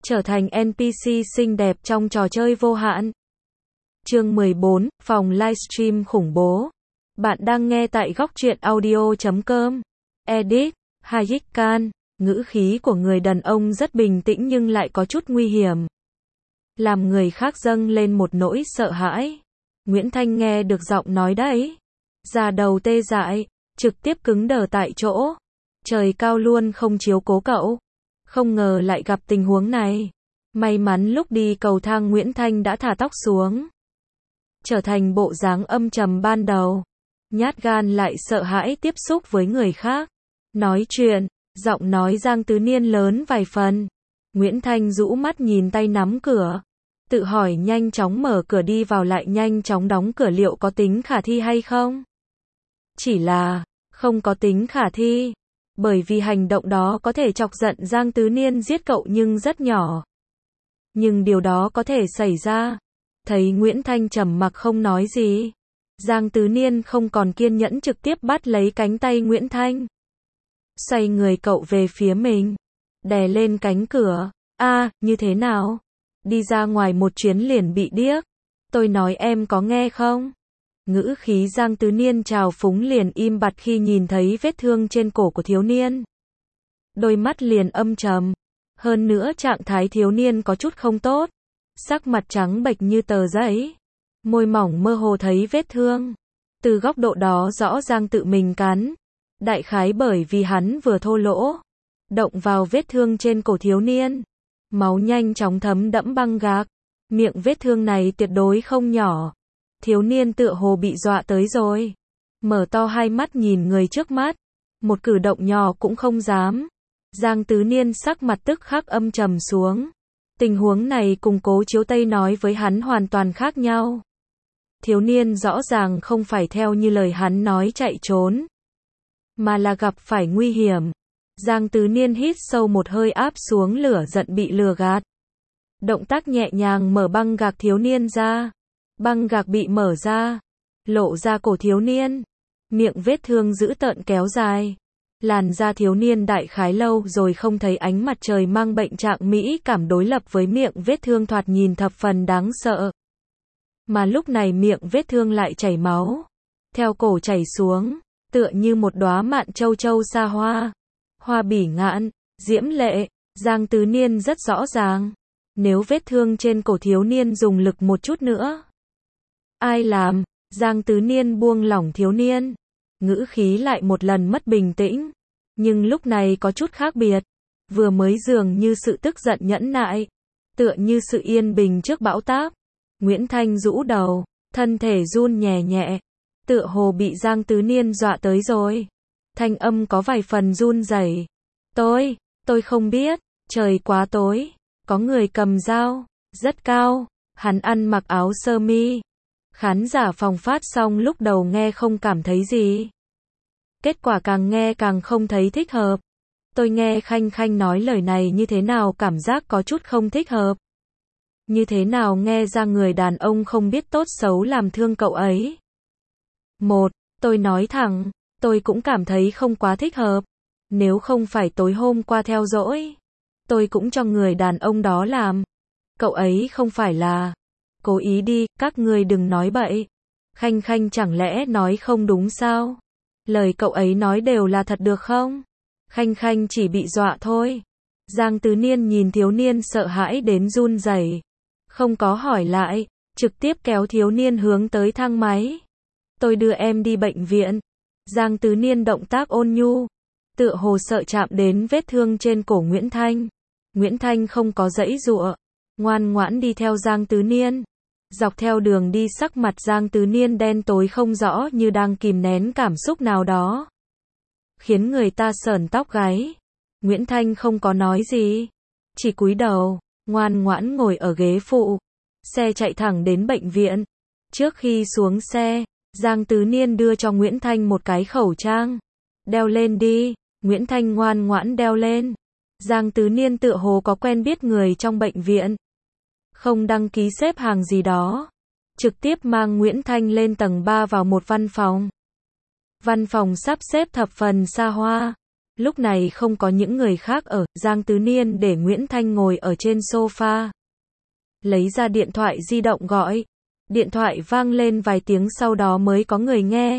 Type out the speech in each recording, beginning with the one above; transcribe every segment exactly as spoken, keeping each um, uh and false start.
trở thành en pê xê xinh đẹp trong trò chơi vô hạn. Chương mười bốn, phòng livestream khủng bố. Bạn đang nghe tại góc truyện audio chấm com. Edit, Hayek Khan. Ngữ khí của người đàn ông rất bình tĩnh nhưng lại có chút nguy hiểm, làm người khác dâng lên một nỗi sợ hãi. Nguyễn Thanh nghe được giọng nói đấy, da đầu tê dại, trực tiếp cứng đờ tại chỗ. Trời cao luôn không chiếu cố cậu. Không ngờ lại gặp tình huống này. May mắn lúc đi cầu thang Nguyễn Thanh đã thả tóc xuống, trở thành bộ dáng âm trầm ban đầu. Nhát gan lại sợ hãi tiếp xúc với người khác. Nói chuyện, giọng nói Giang Tứ Niên lớn vài phần. Nguyễn Thanh rũ mắt nhìn tay nắm cửa, tự hỏi nhanh chóng mở cửa đi vào lại nhanh chóng đóng cửa liệu có tính khả thi hay không? Chỉ là, không có tính khả thi. Bởi vì hành động đó có thể chọc giận Giang Tứ Niên giết cậu nhưng rất nhỏ. Nhưng điều đó có thể xảy ra. Thấy Nguyễn Thanh trầm mặc không nói gì, Giang Tứ Niên không còn kiên nhẫn trực tiếp bắt lấy cánh tay Nguyễn Thanh, xoay người cậu về phía mình, đè lên cánh cửa. A, như thế nào? Đi ra ngoài một chuyến liền bị điếc. Tôi nói em có nghe không? Ngữ khí Giang Tứ Niên trào phúng liền im bặt khi nhìn thấy vết thương trên cổ của thiếu niên. Đôi mắt liền âm trầm. Hơn nữa trạng thái thiếu niên có chút không tốt. Sắc mặt trắng bệch như tờ giấy. Môi mỏng mơ hồ thấy vết thương. Từ góc độ đó rõ ràng tự mình cắn. Đại khái bởi vì hắn vừa thô lỗ động vào vết thương trên cổ thiếu niên. Máu nhanh chóng thấm đẫm băng gạc. Miệng vết thương này tuyệt đối không nhỏ. Thiếu niên tựa hồ bị dọa tới rồi. Mở to hai mắt nhìn người trước mắt. Một cử động nhỏ cũng không dám. Giang Tứ Niên sắc mặt tức khắc âm trầm xuống. Tình huống này cùng Cố Chiếu Tây nói với hắn hoàn toàn khác nhau. Thiếu niên rõ ràng không phải theo như lời hắn nói chạy trốn, mà là gặp phải nguy hiểm. Giang Tứ Niên hít sâu một hơi áp xuống lửa giận bị lừa gạt. Động tác nhẹ nhàng mở băng gạc thiếu niên ra. Băng gạc bị mở ra, lộ ra cổ thiếu niên. Miệng vết thương dữ tợn kéo dài. Làn da thiếu niên đại khái lâu rồi không thấy ánh mặt trời mang bệnh trạng mỹ cảm đối lập với miệng vết thương thoạt nhìn thập phần đáng sợ. Mà lúc này miệng vết thương lại chảy máu. Theo cổ chảy xuống, tựa như một đóa mạn châu châu xa hoa. Hoa bỉ ngạn, diễm lệ. Giang Tứ Niên rất rõ ràng. Nếu vết thương trên cổ thiếu niên dùng lực một chút nữa. Ai làm? Giang Tứ Niên buông lỏng thiếu niên. Ngữ khí lại một lần mất bình tĩnh. Nhưng lúc này có chút khác biệt. Vừa mới dường như sự tức giận nhẫn nại. Tựa như sự yên bình trước bão táp. Nguyễn Thanh rũ đầu, thân thể run nhẹ nhẹ. Tựa hồ bị Giang Tứ Niên dọa tới rồi. Thanh âm có vài phần run rẩy. Tôi, tôi không biết. Trời quá tối. Có người cầm dao. Rất cao. Hắn ăn mặc áo sơ mi. Khán giả phòng phát xong lúc đầu nghe không cảm thấy gì. Kết quả càng nghe càng không thấy thích hợp. Tôi nghe Khanh Khanh nói lời này như thế nào cảm giác có chút không thích hợp. Như thế nào nghe ra người đàn ông không biết tốt xấu làm thương cậu ấy. Một, tôi nói thẳng, tôi cũng cảm thấy không quá thích hợp. Nếu không phải tối hôm qua theo dõi, tôi cũng cho người đàn ông đó làm. Cậu ấy không phải là cố ý đi, các ngươi đừng nói bậy. Khanh Khanh chẳng lẽ nói không đúng sao? Lời cậu ấy nói đều là thật được không? Khanh Khanh chỉ bị dọa thôi. Giang Tứ Niên nhìn thiếu niên sợ hãi đến run rẩy, không có hỏi lại, trực tiếp kéo thiếu niên hướng tới thang máy. Tôi đưa em đi bệnh viện. Giang Tứ Niên động tác ôn nhu, tựa hồ sợ chạm đến vết thương trên cổ Nguyễn Thanh. Nguyễn Thanh không có giãy giụa, ngoan ngoãn đi theo Giang Tứ Niên. Dọc theo đường đi sắc mặt Giang Tứ Niên đen tối không rõ như đang kìm nén cảm xúc nào đó, khiến người ta sởn tóc gáy. Nguyễn Thanh không có nói gì, chỉ cúi đầu, ngoan ngoãn ngồi ở ghế phụ. Xe chạy thẳng đến bệnh viện. Trước khi xuống xe, Giang Tứ Niên đưa cho Nguyễn Thanh một cái khẩu trang. Đeo lên đi. Nguyễn Thanh ngoan ngoãn đeo lên. Giang Tứ Niên tựa hồ có quen biết người trong bệnh viện. Không đăng ký xếp hàng gì đó. Trực tiếp mang Nguyễn Thanh lên tầng ba vào một văn phòng. Văn phòng sắp xếp thập phần xa hoa. Lúc này không có những người khác ở, Giang Tứ Niên để Nguyễn Thanh ngồi ở trên sofa. Lấy ra điện thoại di động gọi. Điện thoại vang lên vài tiếng sau đó mới có người nghe.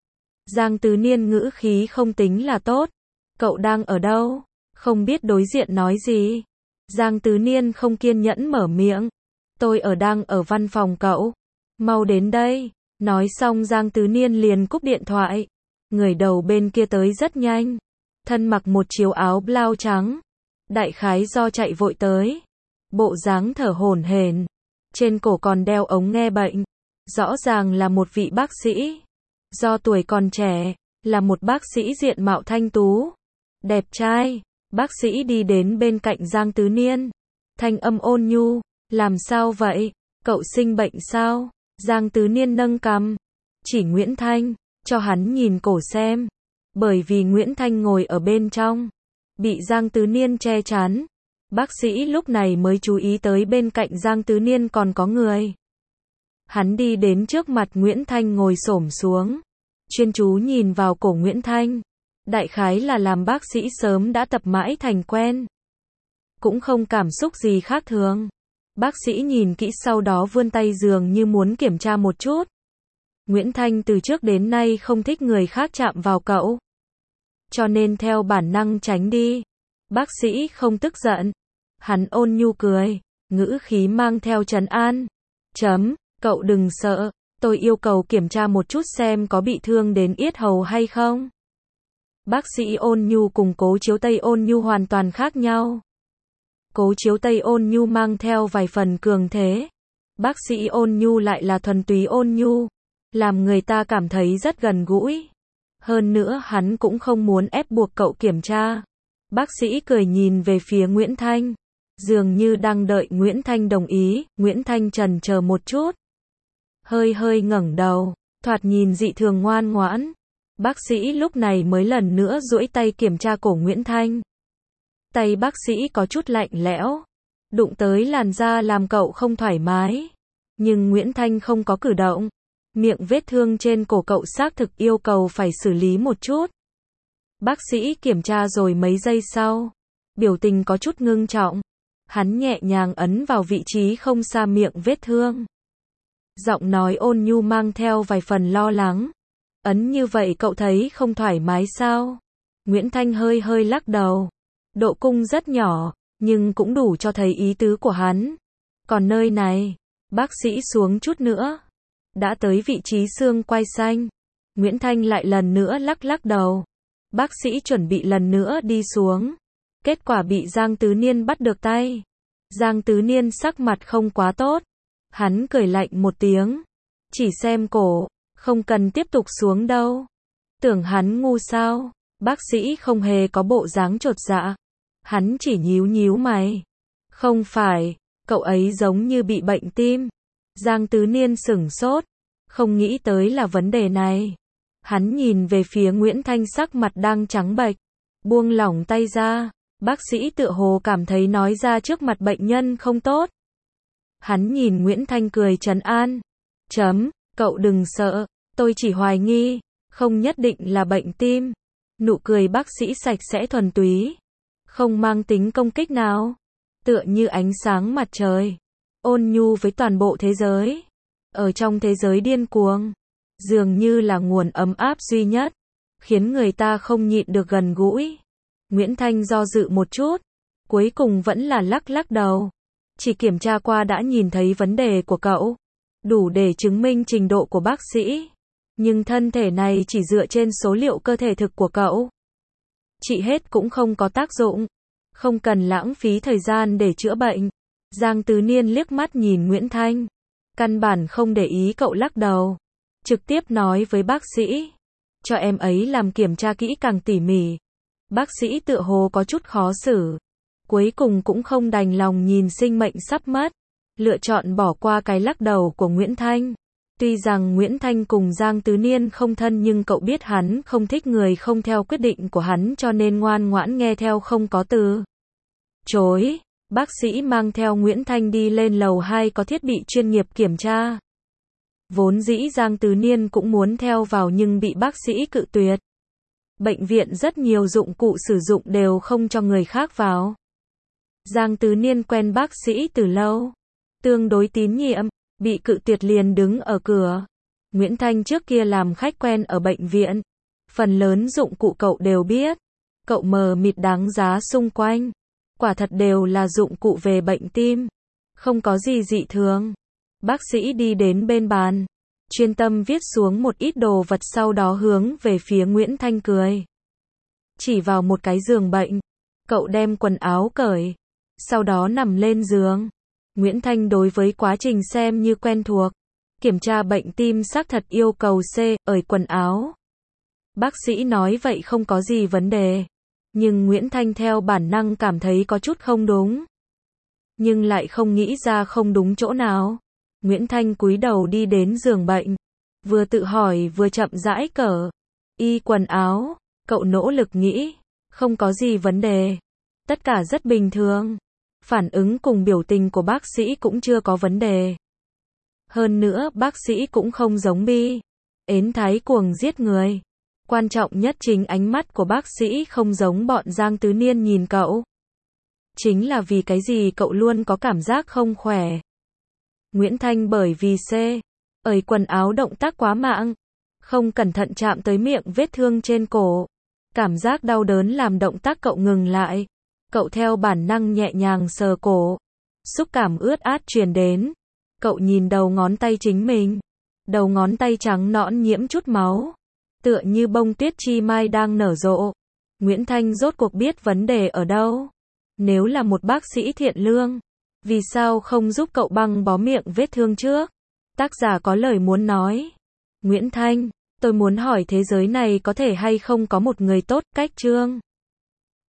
Giang Tứ Niên ngữ khí không tính là tốt. Cậu đang ở đâu? Không biết đối diện nói gì. Giang Tứ Niên không kiên nhẫn mở miệng. Tôi ở đang ở văn phòng cậu. Mau đến đây. Nói xong Giang Tứ Niên liền cúp điện thoại. Người đầu bên kia tới rất nhanh. Thân mặc một chiếc áo blau trắng. Đại khái do chạy vội tới. Bộ dáng thở hổn hển. Trên cổ còn đeo ống nghe bệnh. Rõ ràng là một vị bác sĩ. Do tuổi còn trẻ, là một bác sĩ diện mạo thanh tú. Đẹp trai. Bác sĩ đi đến bên cạnh Giang Tứ Niên. Thanh âm ôn nhu. Làm sao vậy? Cậu sinh bệnh sao? Giang Tứ Niên nâng cằm. Chỉ Nguyễn Thanh. Cho hắn nhìn cổ xem. Bởi vì Nguyễn Thanh ngồi ở bên trong. Bị Giang Tứ Niên che chắn. Bác sĩ lúc này mới chú ý tới bên cạnh Giang Tứ Niên còn có người. Hắn đi đến trước mặt Nguyễn Thanh ngồi xổm xuống. Chuyên chú nhìn vào cổ Nguyễn Thanh. Đại khái là làm bác sĩ sớm đã tập mãi thành quen. Cũng không cảm xúc gì khác thường. Bác sĩ nhìn kỹ sau đó vươn tay dường như muốn kiểm tra một chút. Nguyễn Thanh từ trước đến nay không thích người khác chạm vào cậu. Cho nên theo bản năng tránh đi. Bác sĩ không tức giận. Hắn ôn nhu cười. Ngữ khí mang theo trấn an. Chấm, cậu đừng sợ. Tôi yêu cầu kiểm tra một chút xem có bị thương đến yết hầu hay không. Bác sĩ ôn nhu cùng Cố Chiếu Tây ôn nhu hoàn toàn khác nhau. Cố Chiếu Tây ôn nhu mang theo vài phần cường thế. Bác sĩ ôn nhu lại là thuần túy ôn nhu. Làm người ta cảm thấy rất gần gũi. Hơn nữa hắn cũng không muốn ép buộc cậu kiểm tra. Bác sĩ cười nhìn về phía Nguyễn Thanh. Dường như đang đợi Nguyễn Thanh đồng ý. Nguyễn Thanh chần chờ một chút. Hơi hơi ngẩng đầu. Thoạt nhìn dị thường ngoan ngoãn. Bác sĩ lúc này mới lần nữa duỗi tay kiểm tra cổ Nguyễn Thanh. Tay bác sĩ có chút lạnh lẽo. Đụng tới làn da làm cậu không thoải mái. Nhưng Nguyễn Thanh không có cử động. Miệng vết thương trên cổ cậu xác thực yêu cầu phải xử lý một chút. Bác sĩ kiểm tra rồi mấy giây sau. Biểu tình có chút ngưng trọng. Hắn nhẹ nhàng ấn vào vị trí không xa miệng vết thương. Giọng nói ôn nhu mang theo vài phần lo lắng. Ấn như vậy cậu thấy không thoải mái sao? Nguyễn Thanh hơi hơi lắc đầu. Độ cung rất nhỏ, nhưng cũng đủ cho thấy ý tứ của hắn. Còn nơi này, bác sĩ xuống chút nữa. Đã tới vị trí xương quai xanh. Nguyễn Thanh lại lần nữa lắc lắc đầu. Bác sĩ chuẩn bị lần nữa đi xuống. Kết quả bị Giang Tứ Niên bắt được tay. Giang Tứ Niên sắc mặt không quá tốt. Hắn cười lạnh một tiếng. Chỉ xem cổ, không cần tiếp tục xuống đâu. Tưởng hắn ngu sao? Bác sĩ không hề có bộ dáng chột dạ. Hắn chỉ nhíu nhíu mày. Không phải, cậu ấy giống như bị bệnh tim. Giang Tứ Niên sửng sốt. Không nghĩ tới là vấn đề này. Hắn nhìn về phía Nguyễn Thanh sắc mặt đang trắng bệch. Buông lỏng tay ra. Bác sĩ tựa hồ cảm thấy nói ra trước mặt bệnh nhân không tốt. Hắn nhìn Nguyễn Thanh cười trấn an. Chấm, cậu đừng sợ. Tôi chỉ hoài nghi. Không nhất định là bệnh tim. Nụ cười bác sĩ sạch sẽ thuần túy. Không mang tính công kích nào. Tựa như ánh sáng mặt trời. Ôn nhu với toàn bộ thế giới. Ở trong thế giới điên cuồng. Dường như là nguồn ấm áp duy nhất. Khiến người ta không nhịn được gần gũi. Nguyễn Thanh do dự một chút. Cuối cùng vẫn là lắc lắc đầu. Chỉ kiểm tra qua đã nhìn thấy vấn đề của cậu. Đủ để chứng minh trình độ của bác sĩ. Nhưng thân thể này chỉ dựa trên số liệu cơ thể thực của cậu. Trị hết cũng không có tác dụng. Không cần lãng phí thời gian để chữa bệnh. Giang Tứ Niên liếc mắt nhìn Nguyễn Thanh. Căn bản không để ý cậu lắc đầu. Trực tiếp nói với bác sĩ. Cho em ấy làm kiểm tra kỹ càng tỉ mỉ. Bác sĩ tựa hồ có chút khó xử. Cuối cùng cũng không đành lòng nhìn sinh mệnh sắp mất. Lựa chọn bỏ qua cái lắc đầu của Nguyễn Thanh. Tuy rằng Nguyễn Thanh cùng Giang Tứ Niên không thân nhưng cậu biết hắn không thích người không theo quyết định của hắn cho nên ngoan ngoãn nghe theo không có từ chối. Bác sĩ mang theo Nguyễn Thanh đi lên lầu hai có thiết bị chuyên nghiệp kiểm tra. Vốn dĩ Giang Tứ Niên cũng muốn theo vào nhưng bị bác sĩ cự tuyệt. Bệnh viện rất nhiều dụng cụ sử dụng đều không cho người khác vào. Giang Tứ Niên quen bác sĩ từ lâu, tương đối tín nhiệm, bị cự tuyệt liền đứng ở cửa. Nguyễn Thanh trước kia làm khách quen ở bệnh viện, phần lớn dụng cụ cậu đều biết. Cậu mờ mịt đáng giá xung quanh, quả thật đều là dụng cụ về bệnh tim, không có gì dị thường. Bác sĩ đi đến bên bàn, chuyên tâm viết xuống một ít đồ vật, sau đó hướng về phía Nguyễn Thanh cười. Chỉ vào một cái giường bệnh, cậu đem quần áo cởi, sau đó nằm lên giường. Nguyễn Thanh đối với quá trình xem như quen thuộc, kiểm tra bệnh tim xác thật yêu cầu C, ởi quần áo. Bác sĩ nói vậy không có gì vấn đề, nhưng Nguyễn Thanh theo bản năng cảm thấy có chút không đúng, nhưng lại không nghĩ ra không đúng chỗ nào. Nguyễn Thanh cúi đầu đi đến giường bệnh, vừa tự hỏi vừa chậm rãi cởi y quần áo. Cậu nỗ lực nghĩ, không có gì vấn đề, tất cả rất bình thường. Phản ứng cùng biểu tình của bác sĩ cũng chưa có vấn đề. Hơn nữa bác sĩ cũng không giống bi ến thái cuồng giết người. Quan trọng nhất chính ánh mắt của bác sĩ không giống bọn Giang Tứ Niên nhìn cậu. Chính là vì cái gì cậu luôn có cảm giác không khỏe. Nguyễn Thanh bởi vì C, ởi quần áo động tác quá mạng, không cẩn thận chạm tới miệng vết thương trên cổ. Cảm giác đau đớn làm động tác cậu ngừng lại. Cậu theo bản năng nhẹ nhàng sờ cổ. Xúc cảm ướt át truyền đến. Cậu nhìn đầu ngón tay chính mình. Đầu ngón tay trắng nõn nhiễm chút máu, tựa như bông tuyết chi mai đang nở rộ. Nguyễn Thanh rốt cuộc biết vấn đề ở đâu. Nếu là một bác sĩ thiện lương, vì sao không giúp cậu băng bó miệng vết thương trước? Tác giả có lời muốn nói. Nguyễn Thanh, tôi muốn hỏi thế giới này có thể hay không có một người tốt, cách Trương